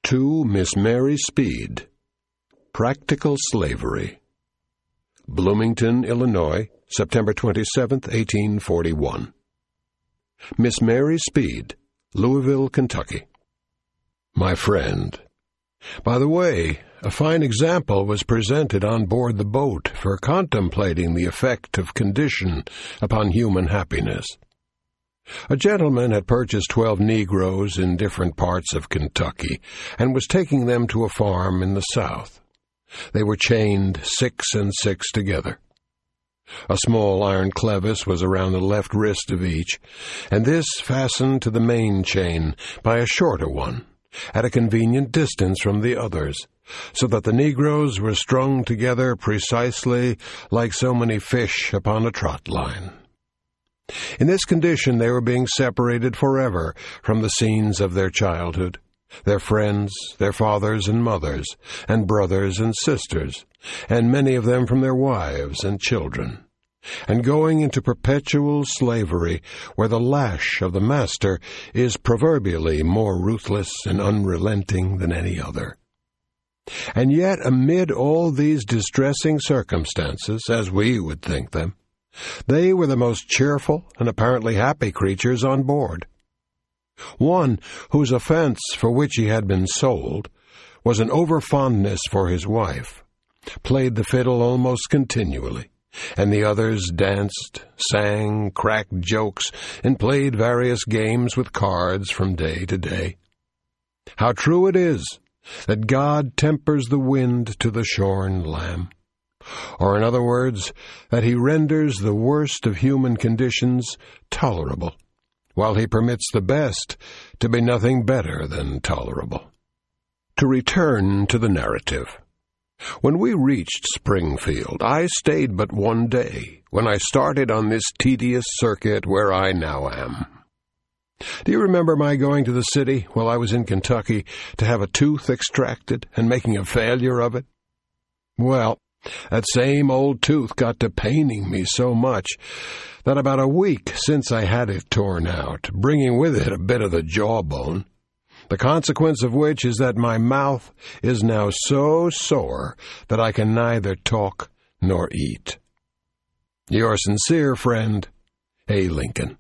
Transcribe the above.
To Miss Mary Speed, Practical Slavery. Bloomington, Illinois, September 27, 1841. Miss Mary Speed, Louisville, Kentucky. My friend, by the way, a fine example was presented on board the boat for contemplating the effect of condition upon human happiness. A gentleman had purchased 12 Negroes in different parts of Kentucky and was taking them to a farm in the South. They were chained 6 and 6 together. A small iron clevis was around the left wrist of each, and this fastened to the main chain by a shorter one, at a convenient distance from the others, so that the Negroes were strung together precisely like so many fish upon a trot line. In this condition they were being separated forever from the scenes of their childhood, their friends, their fathers and mothers, and brothers and sisters, and many of them from their wives and children, and going into perpetual slavery, where the lash of the master is proverbially more ruthless and unrelenting than any other. And yet, amid all these distressing circumstances, as we would think them, they were the most cheerful and apparently happy creatures on board. One, whose offense for which he had been sold was an over-fondness for his wife, played the fiddle almost continually, and the others danced, sang, cracked jokes, and played various games with cards from day to day. How true it is that God tempers the wind to the shorn lamb, or in other words, that he renders the worst of human conditions tolerable, while he permits the best to be nothing better than tolerable. To return to the narrative. When we reached Springfield, I stayed but one day, when I started on this tedious circuit where I now am. Do you remember my going to the city while I was in Kentucky to have a tooth extracted and making a failure of it? Well, that same old tooth got to paining me so much that about a week since I had it torn out, bringing with it a bit of the jawbone, the consequence of which is that my mouth is now so sore that I can neither talk nor eat. Your sincere friend, A. Lincoln.